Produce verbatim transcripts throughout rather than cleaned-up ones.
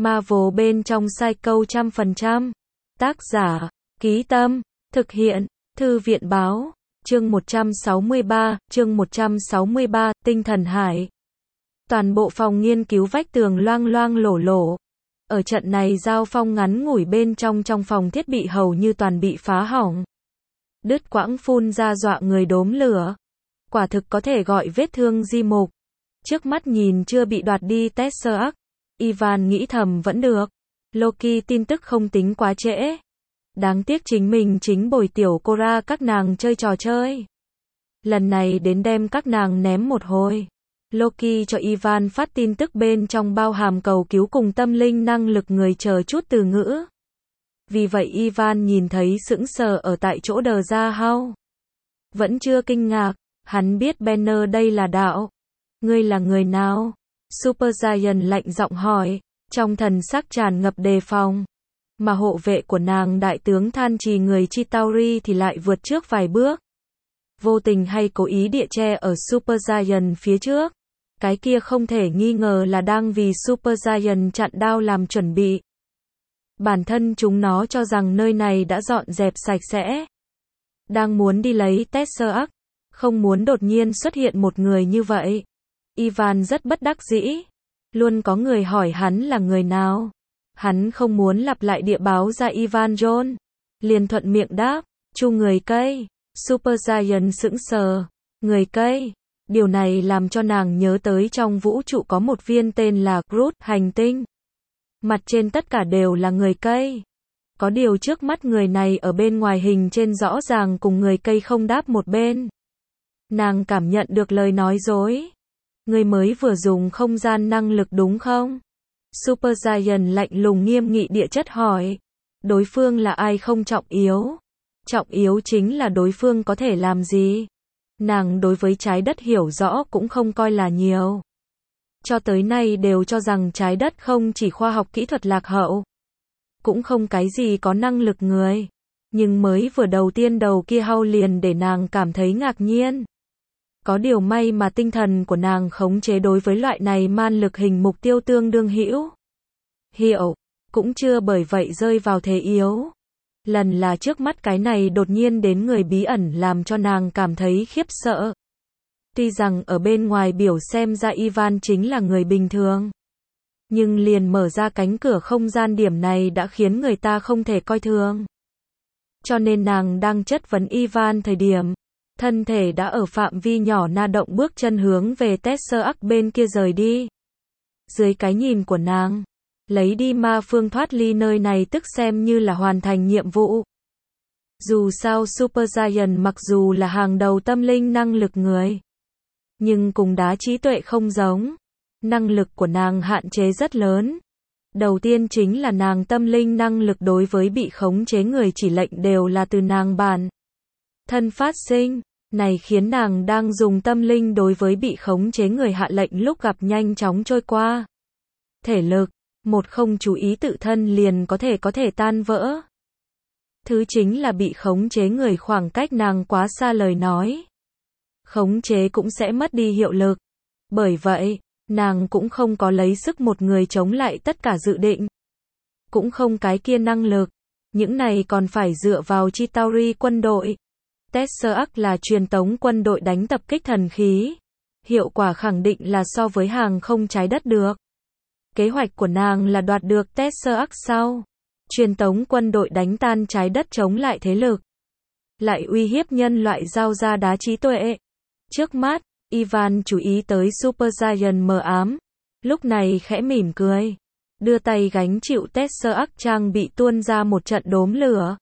Marvel bên trong Psycho trăm phần trăm. Tác giả, Ký Tâm, thực hiện, Thư viện Báo, chương một trăm sáu mươi ba, chương một trăm sáu mươi ba, Tinh Thần Hải. Toàn bộ phòng nghiên cứu vách tường loang loang lổ lổ. Ở trận này giao phong ngắn ngủi bên trong trong phòng thiết bị hầu như toàn bị phá hỏng. Đứt quãng phun ra dọa người đốm lửa. Quả thực có thể gọi vết thương di mục. Trước mắt nhìn chưa bị đoạt đi Tesseract. Ivan nghĩ thầm vẫn được. Loki tin tức không tính quá trễ. Đáng tiếc chính mình chính bồi tiểu Cora các nàng chơi trò chơi. Lần này đến đem các nàng ném một hồi. Loki cho Ivan phát tin tức bên trong bao hàm cầu cứu cùng tâm linh năng lực người chờ chút từ ngữ. Vì vậy Ivan nhìn thấy sững sờ ở tại chỗ đờ ra hao. Vẫn chưa kinh ngạc, hắn biết Banner đây là đạo. Ngươi là người nào? Super Giant lạnh giọng hỏi, trong thần sắc tràn ngập đề phòng. Mà hộ vệ của nàng đại tướng Than Trì người Chitauri thì lại vượt trước vài bước. Vô tình hay cố ý địa che ở Super Giant phía trước. Cái kia không thể nghi ngờ là đang vì Super Giant chặn đao làm chuẩn bị. Bản thân chúng nó cho rằng nơi này đã dọn dẹp sạch sẽ. Đang muốn đi lấy Tesseract, không muốn đột nhiên xuất hiện một người như vậy. Ivan rất bất đắc dĩ. Luôn có người hỏi hắn là người nào. Hắn không muốn lặp lại địa báo ra Ivan John. Liền thuận miệng đáp, chu người cây. Super Giant sững sờ. Người cây. Điều này làm cho nàng nhớ tới trong vũ trụ có một viên tên là Groot hành tinh. Mặt trên tất cả đều là người cây. Có điều trước mắt người này ở bên ngoài hình trên rõ ràng cùng người cây không đáp một bên. Nàng cảm nhận được lời nói dối. Người mới vừa dùng không gian năng lực đúng không? Super Giant lạnh lùng nghiêm nghị địa chất hỏi. Đối phương là ai không trọng yếu. Trọng yếu chính là đối phương có thể làm gì. Nàng đối với trái đất hiểu rõ cũng không coi là nhiều. Cho tới nay đều cho rằng trái đất không chỉ khoa học kỹ thuật lạc hậu. Cũng không cái gì có năng lực người. Nhưng mới vừa đầu tiên đầu kia hao liền để nàng cảm thấy ngạc nhiên. Có điều may mà tinh thần của nàng khống chế đối với loại này man lực hình mục tiêu tương đương hữu. Hiệu, cũng chưa bởi vậy rơi vào thế yếu. Lần là trước mắt cái này đột nhiên đến người bí ẩn làm cho nàng cảm thấy khiếp sợ. Tuy rằng ở bên ngoài biểu xem ra Ivan chính là người bình thường. Nhưng liền mở ra cánh cửa không gian điểm này đã khiến người ta không thể coi thường. Cho nên nàng đang chất vấn Ivan thời điểm. Thân thể đã ở phạm vi nhỏ na động bước chân hướng về Tesseract bên kia rời đi. Dưới cái nhìn của nàng, lấy đi ma phương thoát ly nơi này tức xem như là hoàn thành nhiệm vụ. Dù sao Super Giant mặc dù là hàng đầu tâm linh năng lực người. Nhưng cùng đá trí tuệ không giống. Năng lực của nàng hạn chế rất lớn. Đầu tiên chính là nàng tâm linh năng lực đối với bị khống chế người chỉ lệnh đều là từ nàng bản thân phát sinh. Này khiến nàng đang dùng tâm linh đối với bị khống chế người hạ lệnh lúc gặp nhanh chóng trôi qua. Thể lực, một không chú ý tự thân liền có thể có thể tan vỡ. Thứ chính là bị khống chế người khoảng cách nàng quá xa lời nói. Khống chế cũng sẽ mất đi hiệu lực. Bởi vậy, nàng cũng không có lấy sức một người chống lại tất cả dự định. Cũng không cái kia năng lực. Những này còn phải dựa vào Chitauri quân đội. Tesseract là truyền tống quân đội đánh tập kích thần khí. Hiệu quả khẳng định là so với hàng không trái đất được. Kế hoạch của nàng là đoạt được Tesseract sau. Truyền tống quân đội đánh tan trái đất chống lại thế lực. Lại uy hiếp nhân loại giao ra đá trí tuệ. Trước mắt, Ivan chú ý tới Super Giant mờ ám. Lúc này khẽ mỉm cười. Đưa tay gánh chịu Tesseract trang bị tuôn ra một trận đốm lửa.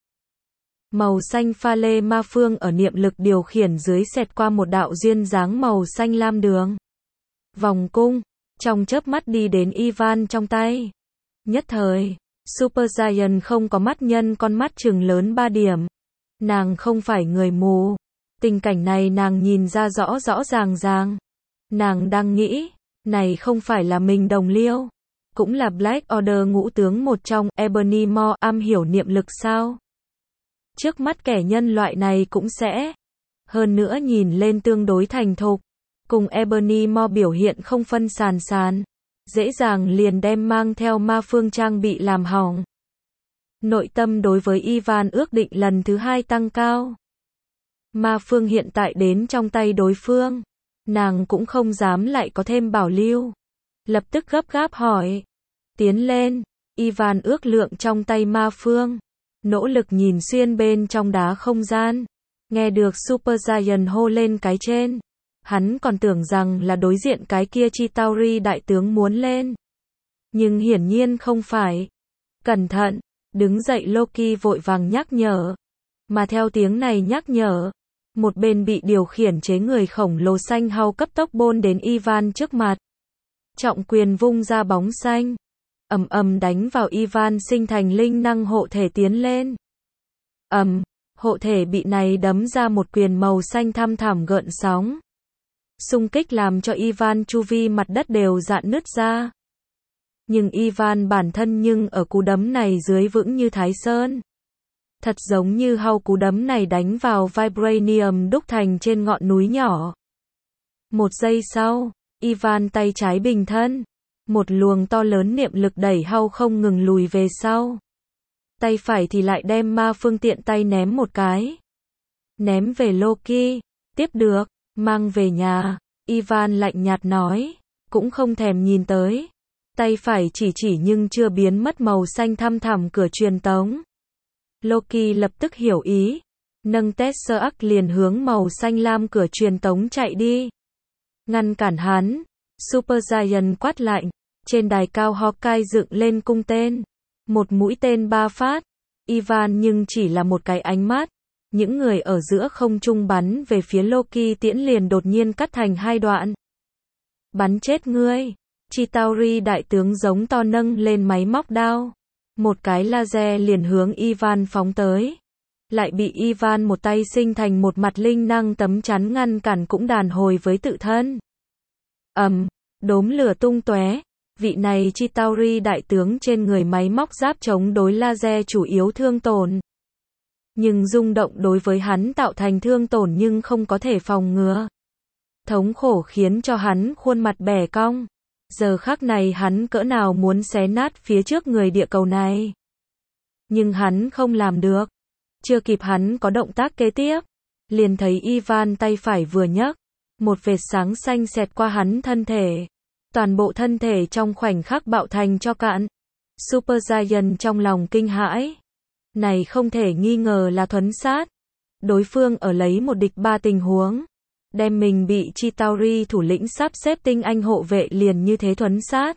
Màu xanh pha lê ma phương ở niệm lực điều khiển dưới xẹt qua một đạo duyên dáng màu xanh lam đường. Vòng cung, trong chớp mắt đi đến Ivan trong tay. Nhất thời, Super Giant không có mắt nhân con mắt trừng lớn ba điểm. Nàng không phải người mù. Tình cảnh này nàng nhìn ra rõ rõ ràng ràng. Nàng đang nghĩ, này không phải là mình đồng liêu. Cũng là Black Order ngũ tướng một trong, Ebony Maw am hiểu niệm lực sao? Trước mắt kẻ nhân loại này cũng sẽ. Hơn nữa nhìn lên tương đối thành thục. Cùng Ebony Maw biểu hiện không phân sàn sàn. dễ dàng liền đem mang theo ma phương trang bị làm hỏng. Nội tâm đối với Ivan ước định lần thứ hai tăng cao. Ma phương hiện tại đến trong tay đối phương, nàng cũng không dám lại có thêm bảo lưu. Lập tức gấp gáp hỏi. Tiến lên, Ivan ước lượng trong tay ma phương, nỗ lực nhìn xuyên bên trong đá không gian. Nghe được Super Giant hô lên cái trên, hắn còn tưởng rằng là đối diện cái kia Chitauri đại tướng muốn lên. Nhưng hiển nhiên không phải. Cẩn thận, đứng dậy Loki vội vàng nhắc nhở. Mà theo tiếng này nhắc nhở, một bên bị điều khiển chế người khổng lồ xanh hao cấp tốc bôn đến Ivan trước mặt. Trọng quyền vung ra bóng xanh, ầm ầm đánh vào Ivan sinh thành linh năng hộ thể tiến lên. Ầm, hộ thể bị này đấm ra một quyền màu xanh thăm thẳm gợn sóng. Xung kích làm cho Ivan chu vi mặt đất đều rạn nứt ra. Nhưng Ivan bản thân nhưng ở cú đấm này dưới vững như Thái Sơn. Thật giống như hao cú đấm này đánh vào vibranium đúc thành trên ngọn núi nhỏ. Một giây sau, Ivan tay trái bình thân, một luồng to lớn niệm lực đẩy hao không ngừng lùi về sau. Tay phải thì lại đem ma phương tiện tay ném một cái. Ném về Loki, tiếp được, mang về nhà, Ivan lạnh nhạt nói, cũng không thèm nhìn tới. Tay phải chỉ chỉ nhưng chưa biến mất màu xanh thăm thẳm cửa truyền tống. Loki lập tức hiểu ý, nâng Tesseract liền hướng màu xanh lam cửa truyền tống chạy đi. Ngăn cản hắn, Super Giant quát lạnh, trên đài cao Hawkeye dựng lên cung tên. Một mũi tên ba phát, Ivan nhưng chỉ là một cái ánh mắt. Những người ở giữa không trung bắn về phía Loki tiễn liền đột nhiên cắt thành hai đoạn. Bắn chết ngươi, Chitauri đại tướng giống to nâng lên máy móc đao. Một cái laser liền hướng Ivan phóng tới. Lại bị Ivan một tay sinh thành một mặt linh năng tấm chắn ngăn cản cũng đàn hồi với tự thân. Ầm, đốm lửa tung tóe. Vị này Chitauri đại tướng trên người máy móc giáp chống đối laser chủ yếu thương tổn. Nhưng rung động đối với hắn tạo thành thương tổn nhưng không có thể phòng ngừa. Thống khổ khiến cho hắn khuôn mặt bẻ cong. Giờ khắc này hắn cỡ nào muốn xé nát phía trước người địa cầu này. Nhưng hắn không làm được. Chưa kịp hắn có động tác kế tiếp, liền thấy Ivan tay phải vừa nhấc, một vệt sáng xanh xẹt qua hắn thân thể. Toàn bộ thân thể trong khoảnh khắc bạo thành tro cạn. Super Giant trong lòng kinh hãi. Này không thể nghi ngờ là thuấn sát. Đối phương ở lấy một địch ba tình huống. Đem mình bị Chitauri thủ lĩnh sắp xếp tinh anh hộ vệ liền như thế thuấn sát.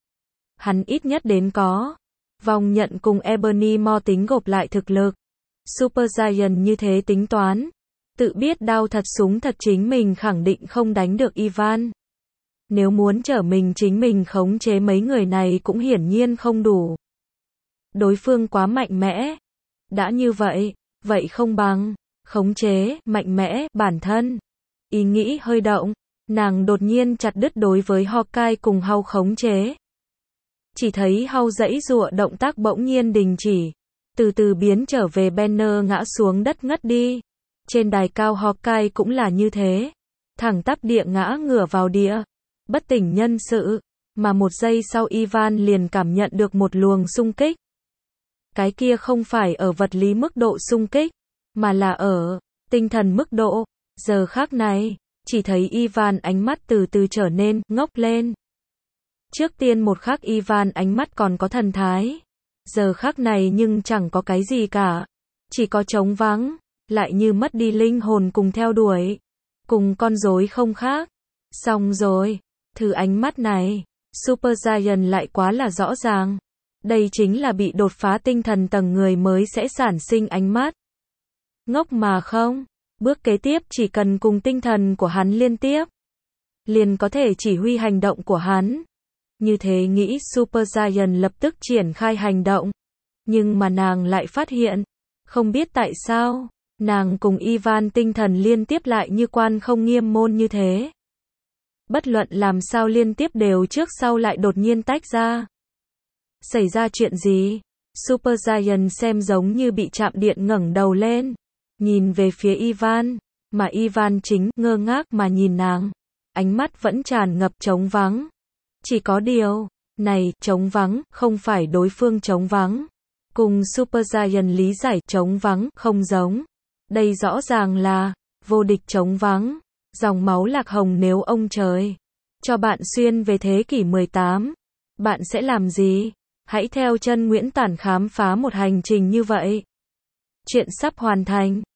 Hắn ít nhất đến có vòng nhận cùng Ebony Maw tính gộp lại thực lực. Super Giant như thế tính toán. Tự biết đao thật súng thật chính mình khẳng định không đánh được Ivan. Nếu muốn trở mình chính mình khống chế mấy người này cũng hiển nhiên không đủ. Đối phương quá mạnh mẽ. Đã như vậy, vậy không bằng khống chế mạnh mẽ bản thân. Ý nghĩ hơi động, nàng đột nhiên chặt đứt đối với Hawkeye cùng Hau khống chế. Chỉ thấy Hau giãy giụa động tác bỗng nhiên đình chỉ, từ từ biến trở về Banner ngã xuống đất ngất đi. Trên đài cao Hawkeye cũng là như thế, thẳng tắp địa ngã ngửa vào địa, bất tỉnh nhân sự, mà một giây sau Ivan liền cảm nhận được một luồng xung kích. Cái kia không phải ở vật lý mức độ xung kích, mà là ở tinh thần mức độ. Giờ khắc này, chỉ thấy Ivan ánh mắt từ từ trở nên ngốc lên. Trước tiên một khắc Ivan ánh mắt còn có thần thái. Giờ khắc này nhưng chẳng có cái gì cả. Chỉ có trống vắng, lại như mất đi linh hồn cùng theo đuổi. Cùng con rối không khác. Xong rồi, thử ánh mắt này, Super Giant lại quá là rõ ràng. Đây chính là bị đột phá tinh thần tầng người mới sẽ sản sinh ánh mắt. Ngốc mà không. Bước kế tiếp chỉ cần cùng tinh thần của hắn liên tiếp, liền có thể chỉ huy hành động của hắn. Như thế nghĩ Super Giant lập tức triển khai hành động. Nhưng mà nàng lại phát hiện, không biết tại sao, nàng cùng Ivan tinh thần liên tiếp lại như quan không nghiêm môn như thế. Bất luận làm sao liên tiếp đều trước sau lại đột nhiên tách ra. Xảy ra chuyện gì? Super Giant xem giống như bị chạm điện ngẩng đầu lên. Nhìn về phía Ivan, mà Ivan chính ngơ ngác mà nhìn nàng. Ánh mắt vẫn tràn ngập trống vắng. Chỉ có điều, này, trống vắng, không phải đối phương trống vắng. Cùng Supergiant lý giải trống vắng, không giống. Đây rõ ràng là, vô địch trống vắng. Dòng máu lạc hồng nếu ông trời cho bạn xuyên về thế kỷ mười tám, bạn sẽ làm gì? Hãy theo chân Nguyễn Tản khám phá một hành trình như vậy. Chuyện sắp hoàn thành.